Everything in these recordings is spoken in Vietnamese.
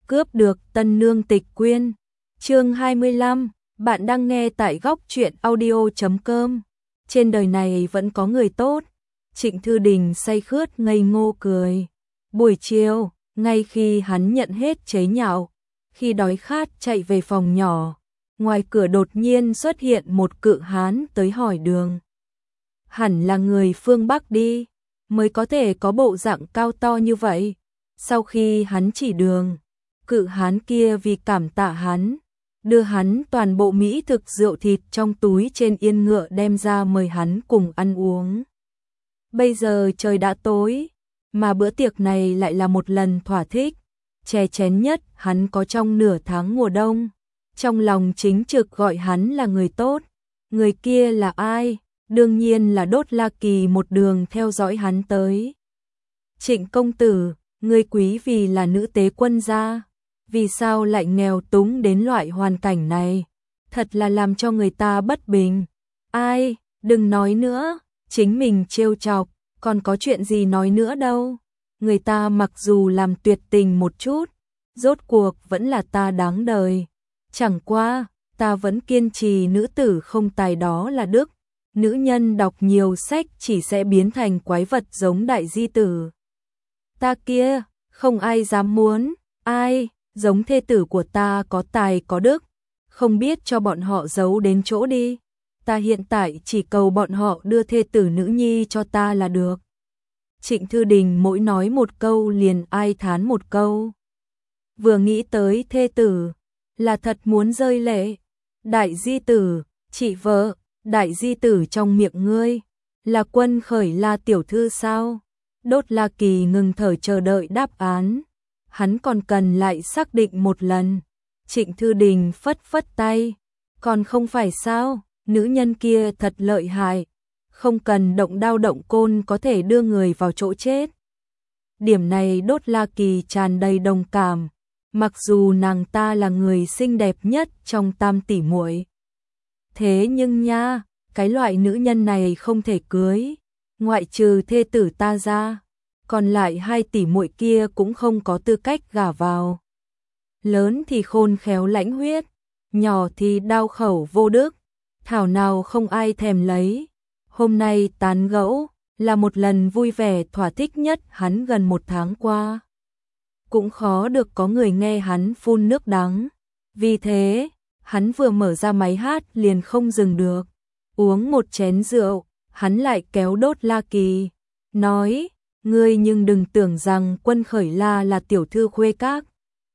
cướp được tân nương tịch quyên. Chương 25, bạn đang nghe tại góc truyện audio.com. Trên đời này vẫn có người tốt. Trịnh Thư Đình say khướt ngây ngô cười. Buổi chiều, ngay khi hắn nhận hết chế nhạo, khi đói khát chạy về phòng nhỏ, ngoài cửa đột nhiên xuất hiện một cự hán tới hỏi đường. Hẳn là người phương Bắc đi, mới có thể có bộ dạng cao to như vậy. Sau khi hắn chỉ đường, cự hán kia vì cảm tạ hắn, đưa hắn toàn bộ mỹ thực rượu thịt trong túi trên yên ngựa đem ra mời hắn cùng ăn uống. Bây giờ trời đã tối, mà bữa tiệc này lại là một lần thỏa thích, chè chén nhất hắn có trong nửa tháng mùa đông. Trong lòng chính trực gọi hắn là người tốt. Người kia là ai? Đương nhiên là Đốt La Kỳ một đường theo dõi hắn tới. Trịnh công tử, ngươi quý vì là nữ tế quân gia, vì sao lại nghèo túng đến loại hoàn cảnh này? Thật là làm cho người ta bất bình. Ai, đừng nói nữa, chính mình trêu chọc, còn có chuyện gì nói nữa đâu. Người ta mặc dù làm tuyệt tình một chút, rốt cuộc vẫn là ta đáng đời. Chẳng qua, ta vẫn kiên trì nữ tử không tài đó là đức. Nữ nhân đọc nhiều sách chỉ sẽ biến thành quái vật giống đại di tử. Ta kia, không ai dám muốn, ai, giống thê tử của ta có tài có đức, không biết cho bọn họ giấu đến chỗ đi. Ta hiện tại chỉ cầu bọn họ đưa thê tử nữ nhi cho ta là được. Trịnh Thư Đình mỗi nói một câu liền ai thán một câu. Vừa nghĩ tới thê tử, là thật muốn rơi lệ. Đại di tử, chị vợ, đại di tử trong miệng ngươi, là Quân Khởi La tiểu thư sao? Đốt La Kỳ ngừng thở chờ đợi đáp án. Hắn còn cần lại xác định một lần. Trịnh Thư Đình phất phất tay. Còn không phải sao, nữ nhân kia thật lợi hại. Không cần động đao động côn có thể đưa người vào chỗ chết. Điểm này Đốt La Kỳ tràn đầy đồng cảm. Mặc dù nàng ta là người xinh đẹp nhất trong tam tỷ muội, thế nhưng nha, cái loại nữ nhân này không thể cưới, ngoại trừ thê tử ta ra, còn lại hai tỷ muội kia cũng không có tư cách gả vào. Lớn thì khôn khéo lãnh huyết, nhỏ thì đao khẩu vô đức, thảo nào không ai thèm lấy. Hôm nay tán gẫu là một lần vui vẻ thỏa thích nhất hắn gần một tháng qua. Cũng khó được có người nghe hắn phun nước đắng. Vì thế, hắn vừa mở ra máy hát liền không dừng được. Uống một chén rượu, hắn lại kéo Đốt La Kỳ, nói, ngươi nhưng đừng tưởng rằng Quân Khởi La là tiểu thư khuê các.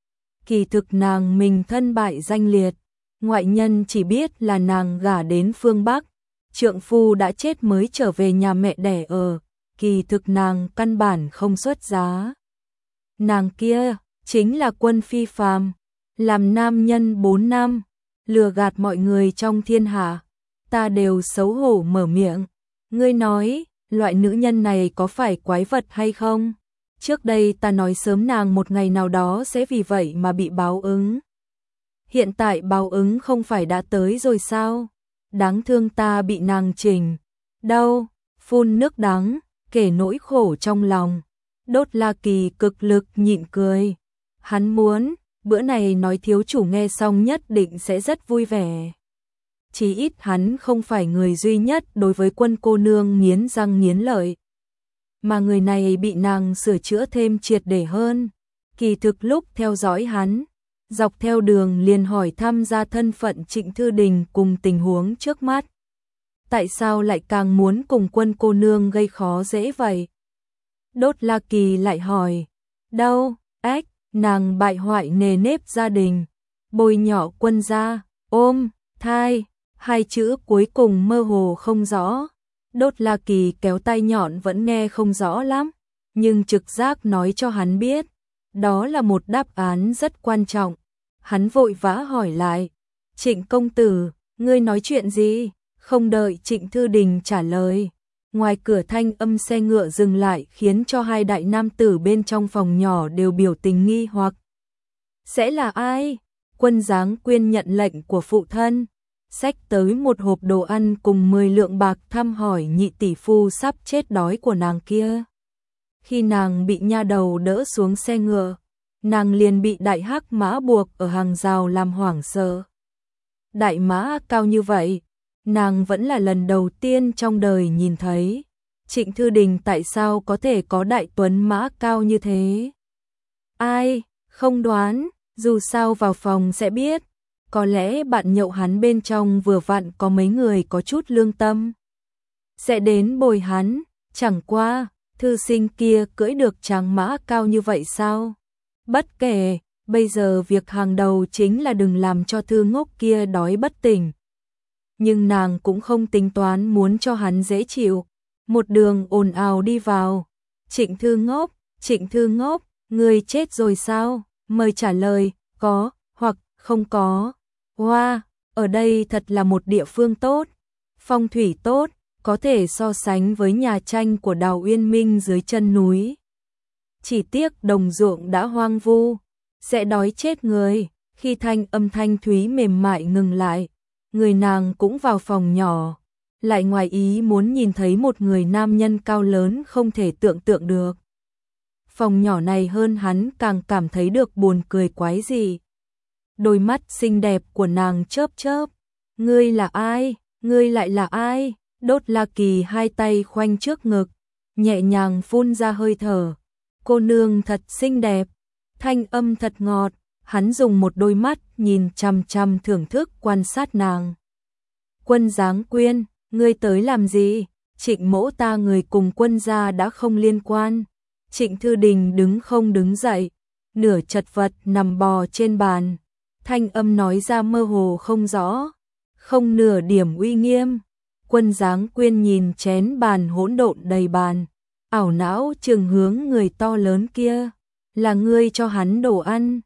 Kỳ thực nàng mình thân bại danh liệt, ngoại nhân chỉ biết là nàng gả đến phương Bắc, trượng phu đã chết mới trở về nhà mẹ đẻ ở, kỳ thực nàng căn bản không xuất giá. Nàng kia chính là Quân phi phàm, làm nam nhân 4 năm, lừa gạt mọi người trong thiên hạ, ta đều xấu hổ mở miệng. Ngươi nói, loại nữ nhân này có phải quái vật hay không? Trước đây ta nói sớm nàng một ngày nào đó sẽ vì vậy mà bị báo ứng. Hiện tại báo ứng không phải đã tới rồi sao? Đáng thương ta bị nàng chỉnh. Đâu, phun nước đắng, kể nỗi khổ trong lòng. Đốt La Kỳ cực lực nhịn cười. Hắn muốn, bữa này nói thiếu chủ nghe xong nhất định sẽ rất vui vẻ. Chỉ ít hắn không phải người duy nhất đối với Quân cô nương nghiến răng nghiến lợi. Mà người này bị nàng sửa chữa thêm triệt để hơn. Kỳ thực lúc theo dõi hắn, dọc theo đường liền hỏi thăm ra thân phận Trịnh Thư Đình cùng tình huống trước mắt. Tại sao lại càng muốn cùng Quân cô nương gây khó dễ vậy? Đốt La Kỳ lại hỏi, đâu, ếch, nàng bại hoại nề nếp gia đình, bôi nhọ Quân gia, ôm, thai, hai chữ cuối cùng mơ hồ không rõ. Đốt La Kỳ kéo tay nhọn vẫn nghe không rõ lắm, nhưng trực giác nói cho hắn biết, đó là một đáp án rất quan trọng. Hắn vội vã hỏi lại, Trịnh công tử, ngươi nói chuyện gì? Không đợi Trịnh Thư Đình trả lời, ngoài cửa thanh âm xe ngựa dừng lại khiến cho hai đại nam tử bên trong phòng nhỏ đều biểu tình nghi hoặc. Sẽ là ai? Quân Giáng Quyên nhận lệnh của phụ thân, xách tới một hộp đồ ăn cùng 10 lượng bạc thăm hỏi nhị tỷ phu sắp chết đói của nàng kia. Khi nàng bị nha đầu đỡ xuống xe ngựa, nàng liền bị đại hắc mã buộc ở hàng rào làm hoảng sợ. Đại mã cao như vậy, nàng vẫn là lần đầu tiên trong đời nhìn thấy. Trịnh Thư Đình tại sao có thể có đại tuấn mã cao như thế? Ai, không đoán, dù sao vào phòng sẽ biết. Có lẽ bạn nhậu hắn bên trong vừa vặn có mấy người có chút lương tâm. Sẽ đến bồi hắn, chẳng qua, thư sinh kia cưỡi được tráng mã cao như vậy sao? Bất kể, bây giờ việc hàng đầu chính là đừng làm cho thư ngốc kia đói bất tỉnh. Nhưng nàng cũng không tính toán muốn cho hắn dễ chịu. Một đường ồn ào đi vào. Trịnh Thư Ngốc, ngươi chết rồi sao? Mời trả lời, có, hoặc không có. Wow, ở đây thật là một địa phương tốt. Phong thủy tốt, có thể so sánh với nhà tranh của Đào Uyên Minh dưới chân núi. Chỉ tiếc đồng ruộng đã hoang vu, sẽ đói chết người. Khi âm thanh thúy mềm mại ngừng lại, người nàng cũng vào phòng nhỏ, lại ngoài ý muốn nhìn thấy một người nam nhân cao lớn không thể tưởng tượng được. Phòng nhỏ này hơn hắn càng cảm thấy được buồn cười quái dị. Đôi mắt xinh đẹp của nàng chớp chớp. Ngươi là ai? Ngươi lại là ai? Đốt La Kỳ hai tay khoanh trước ngực, nhẹ nhàng phun ra hơi thở. Cô nương thật xinh đẹp, thanh âm thật ngọt. Hắn dùng một đôi mắt nhìn chằm chằm thưởng thức quan sát nàng. Quân Giáng Quyên, ngươi tới làm gì? Trịnh mỗ ta người cùng quân gia đã không liên quan. Trịnh Thư Đình đứng không đứng dậy, nửa chật vật nằm bò trên bàn. Thanh âm nói ra mơ hồ không rõ, không nửa điểm uy nghiêm. Quân Giáng Quyên nhìn chén bàn hỗn độn đầy bàn, ảo não chừng hướng người to lớn kia. Là ngươi cho hắn đồ ăn?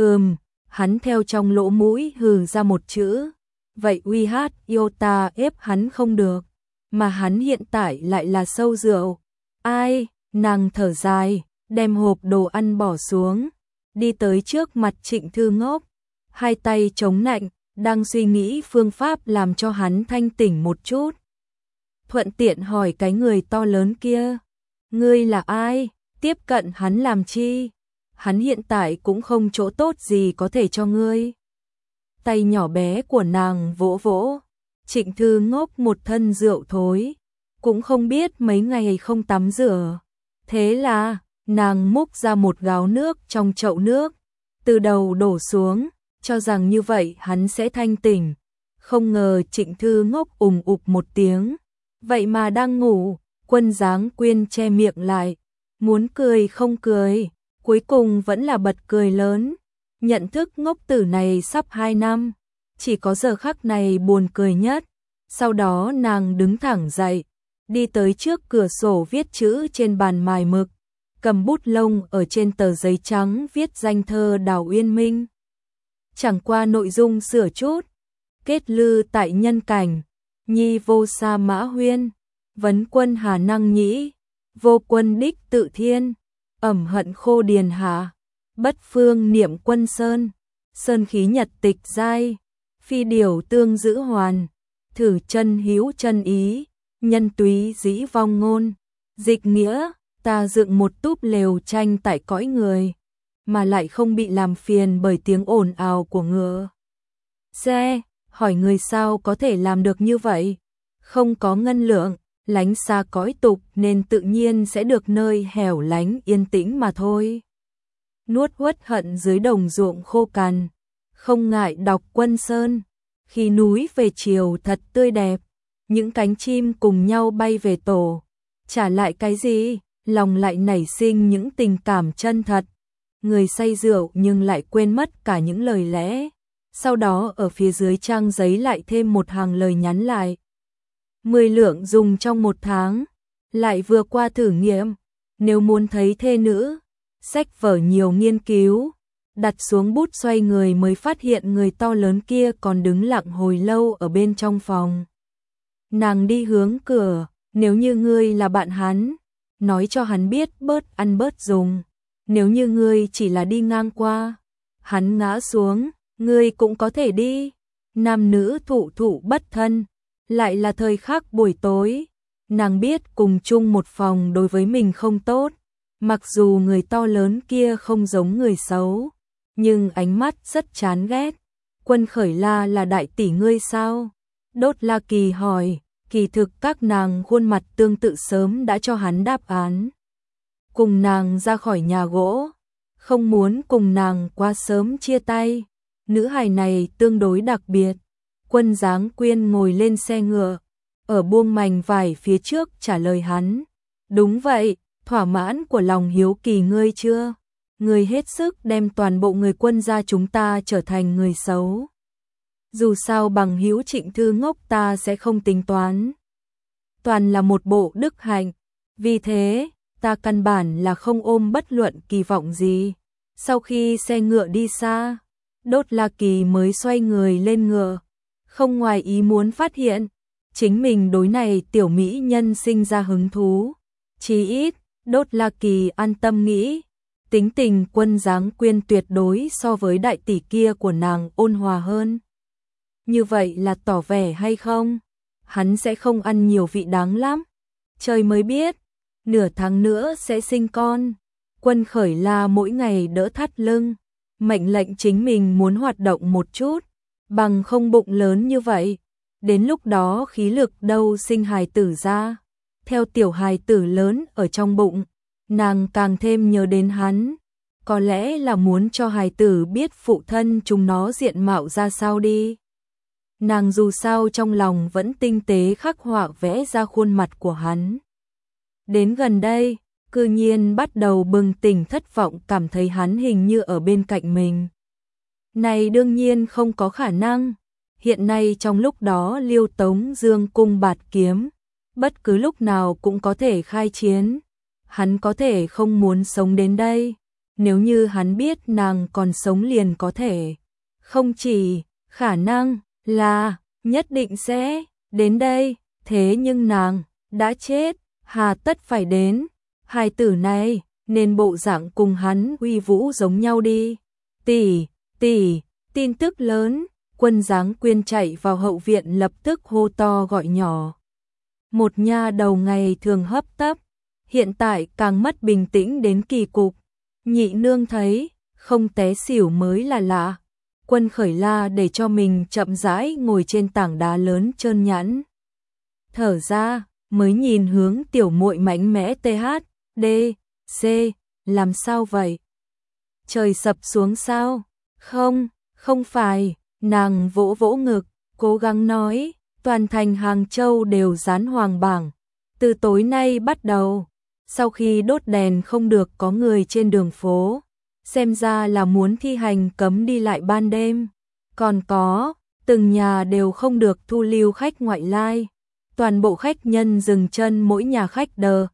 Hắn theo trong lỗ mũi hừ ra một chữ. Vậy uy hát yêu ta ép hắn không được, mà hắn hiện tại lại là sâu rượu. Ai? Nàng thở dài, đem hộp đồ ăn bỏ xuống, đi tới trước mặt Trịnh Thư Ngốc, hai tay chống nạnh, đang suy nghĩ phương pháp làm cho hắn thanh tỉnh một chút. Thuận tiện hỏi cái người to lớn kia, ngươi là ai? Tiếp cận hắn làm chi? Hắn hiện tại cũng không chỗ tốt gì có thể cho ngươi. Tay nhỏ bé của nàng vỗ vỗ. Trịnh Thư Ngốc một thân rượu thối, cũng không biết mấy ngày không tắm rửa. Thế là, nàng múc ra một gáo nước trong chậu nước, từ đầu đổ xuống, cho rằng như vậy hắn sẽ thanh tỉnh. Không ngờ Trịnh Thư Ngốc ục một tiếng, vậy mà đang ngủ. Quân Giáng Quyên che miệng lại, muốn cười không cười, cuối cùng vẫn là bật cười lớn. Nhận thức ngốc tử này sắp 2 năm, chỉ có giờ khắc này buồn cười nhất. Sau đó nàng đứng thẳng dậy, đi tới trước cửa sổ viết chữ trên bàn mài mực, cầm bút lông ở trên tờ giấy trắng viết danh thơ Đào Uyên Minh. Chẳng qua nội dung sửa chút. Kết lư tại nhân cảnh, nhi vô sa mã huyên, vấn quân hà năng nhĩ, vô quân đích tự thiên, ẩm hận khô điền hạ, bất phương niệm quân sơn, sơn khí nhật tịch giai, phi điều tương giữ hoàn, thử chân hữu chân ý, nhân túy dĩ vong ngôn. Dịch nghĩa, ta dựng một túp lều tranh tại cõi người, mà lại không bị làm phiền bởi tiếng ồn ào của ngựa xe. Hỏi người sao có thể làm được như vậy? Không có ngân lượng, lánh xa cõi tục nên tự nhiên sẽ được nơi hẻo lánh yên tĩnh mà thôi. Nuốt uất hận dưới đồng ruộng khô cằn, không ngại đọc quân sơn. Khi núi về chiều thật tươi đẹp, những cánh chim cùng nhau bay về tổ. Trả lại cái gì? Lòng lại nảy sinh những tình cảm chân thật. Người say rượu nhưng lại quên mất cả những lời lẽ. Sau đó ở phía dưới trang giấy lại thêm một hàng lời nhắn lại. 10 lượng dùng trong 1 tháng, lại vừa qua thử nghiệm. Nếu muốn thấy thê nữ, sách vở nhiều nghiên cứu. Đặt xuống bút xoay người mới phát hiện người to lớn kia còn đứng lặng hồi lâu ở bên trong phòng. Nàng đi hướng cửa, nếu như ngươi là bạn hắn, nói cho hắn biết bớt ăn bớt dùng. Nếu như ngươi chỉ là đi ngang qua, hắn ngã xuống, ngươi cũng có thể đi. Nam nữ thụ thụ bất thân, lại là thời khắc buổi tối. Nàng biết cùng chung một phòng đối với mình không tốt, Mặc dù người to lớn kia không giống người xấu, nhưng ánh mắt rất chán ghét. Quân Khởi La là đại tỷ ngươi sao? Đốt La Kỳ hỏi, kỳ thực các nàng khuôn mặt tương tự sớm đã cho hắn đáp án. Cùng nàng ra khỏi nhà gỗ, không muốn cùng nàng quá sớm chia tay. Nữ hài này tương đối đặc biệt. Quân Giáng Quyên ngồi lên xe ngựa, ở buông mành vải phía trước trả lời hắn. Đúng vậy, thỏa mãn của lòng hiếu kỳ ngươi chưa? Ngươi hết sức đem toàn bộ người Quân gia chúng ta trở thành người xấu. Dù sao bằng hữu Trịnh Thư ngốc ta sẽ không tính toán. Toàn là một bộ đức hạnh, vì thế ta căn bản là không ôm bất luận kỳ vọng gì. Sau khi xe ngựa đi xa, Đốt La Kỳ mới xoay người lên ngựa, không ngoài ý muốn phát hiện chính mình đối này tiểu mỹ nhân sinh ra hứng thú. Chí ít, Đốt La Kỳ an tâm nghĩ, tính tình Quân Giáng Quyên tuyệt đối so với đại tỷ kia của nàng ôn hòa hơn. Như vậy là tỏ vẻ hay không? Hắn sẽ không ăn nhiều vị đáng lắm. Trời mới biết, nửa tháng nữa sẽ sinh con. Quân Khởi La mỗi ngày đỡ thắt lưng, mệnh lệnh chính mình muốn hoạt động một chút, bằng không bụng lớn như vậy. Đến lúc đó khí lực đâu sinh hài tử ra. Theo tiểu hài tử lớn ở trong bụng, nàng càng thêm nhớ đến hắn. Có lẽ là muốn cho hài tử biết phụ thân chúng nó diện mạo ra sao đi. Nàng dù sao trong lòng vẫn tinh tế khắc họa vẽ ra khuôn mặt của hắn. Đến gần đây, cư nhiên bắt đầu bừng tỉnh thất vọng, cảm thấy hắn hình như ở bên cạnh mình. Này đương nhiên không có khả năng. Hiện nay trong lúc đó Liêu Tống Dương cung bạt kiếm, bất cứ lúc nào cũng có thể khai chiến. Hắn có thể không muốn sống đến đây. Nếu như hắn biết nàng còn sống liền có thể. Không chỉ khả năng là nhất định sẽ đến đây. Thế nhưng nàng đã chết, hà tất phải đến. Hài tử này nên bộ dạng cùng hắn uy vũ giống nhau đi. Tỷ, tin tức lớn. Quân Giáng Quyên chạy vào hậu viện lập tức hô to gọi nhỏ. Một nha đầu ngày thường hấp tấp, hiện tại càng mất bình tĩnh đến kỳ cục. Nhị nương thấy, không té xỉu mới là lạ. Quân Khởi La để cho mình chậm rãi ngồi trên tảng đá lớn trơn nhẵn. Thở ra, mới nhìn hướng tiểu muội mạnh mẽ THD, C, làm sao vậy? Trời sập xuống sao? Không phải. Nàng vỗ vỗ ngực, cố gắng nói, toàn thành Hàng Châu đều dán hoàng bảng. Từ tối nay bắt đầu, sau khi đốt đèn không được có người trên đường phố, xem ra là muốn thi hành cấm đi lại ban đêm. Còn có, từng nhà đều không được thu lưu khách ngoại lai. Toàn bộ khách nhân dừng chân mỗi nhà khách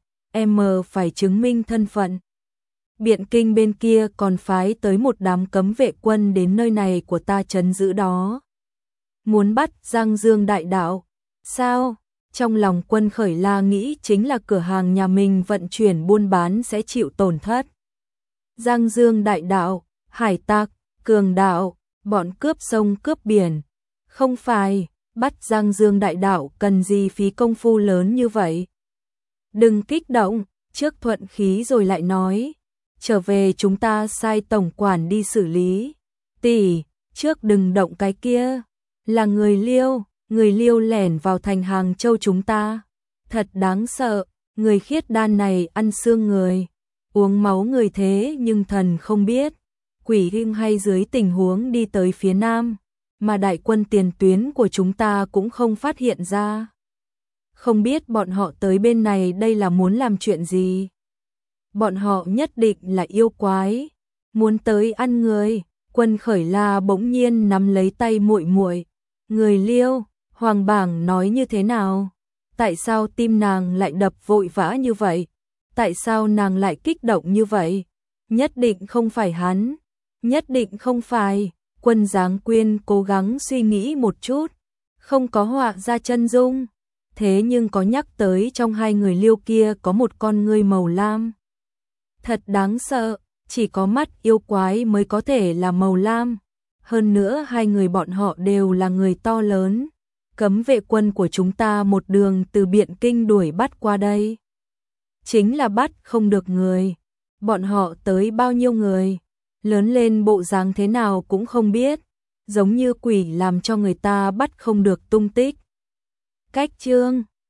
phải chứng minh thân phận. Biện Kinh bên kia còn phái tới một đám cấm vệ quân đến nơi này của ta trấn giữ đó. Muốn bắt Giang Dương đại đạo. Sao? Trong lòng Quân Khởi La nghĩ chính là cửa hàng nhà mình vận chuyển buôn bán sẽ chịu tổn thất. Giang Dương đại đạo, hải tặc, cường đạo, bọn cướp sông cướp biển. Không phải, bắt Giang Dương đại đạo cần gì phí công phu lớn như vậy. Đừng kích động, trước thuận khí rồi lại nói. Trở về chúng ta sai tổng quản đi xử lý. Tỷ, trước đừng động cái kia. Là người Liêu lẻn vào thành Hàng Châu chúng ta. Thật đáng sợ, người khiết đan này ăn xương người, uống máu người thế nhưng thần không biết. Quỷ hinh hay dưới tình huống đi tới phía nam, mà đại quân tiền tuyến của chúng ta cũng không phát hiện ra. Không biết bọn họ tới bên này đây là muốn làm chuyện gì. Bọn họ nhất định là yêu quái, muốn tới ăn người. Quân Khởi La bỗng nhiên nắm lấy tay muội muội. Người Liêu, hoàng bảng nói như thế nào? Tại sao tim nàng lại đập vội vã như vậy? Tại sao nàng lại kích động như vậy? Nhất định không phải hắn, nhất định không phải. Quân Giáng Quyên cố gắng suy nghĩ một chút, không có họa ra chân dung, thế nhưng có nhắc tới trong hai người Liêu kia có một con ngươi màu lam. Thật đáng sợ, chỉ có mắt yêu quái mới có thể là màu lam. Hơn nữa hai người bọn họ đều là người to lớn. Cấm vệ quân của chúng ta một đường từ Biện Kinh đuổi bắt qua đây. Chính là bắt không được người. Bọn họ tới bao nhiêu người, lớn lên bộ dáng thế nào cũng không biết, giống như quỷ làm cho người ta bắt không được tung tích. Cách chương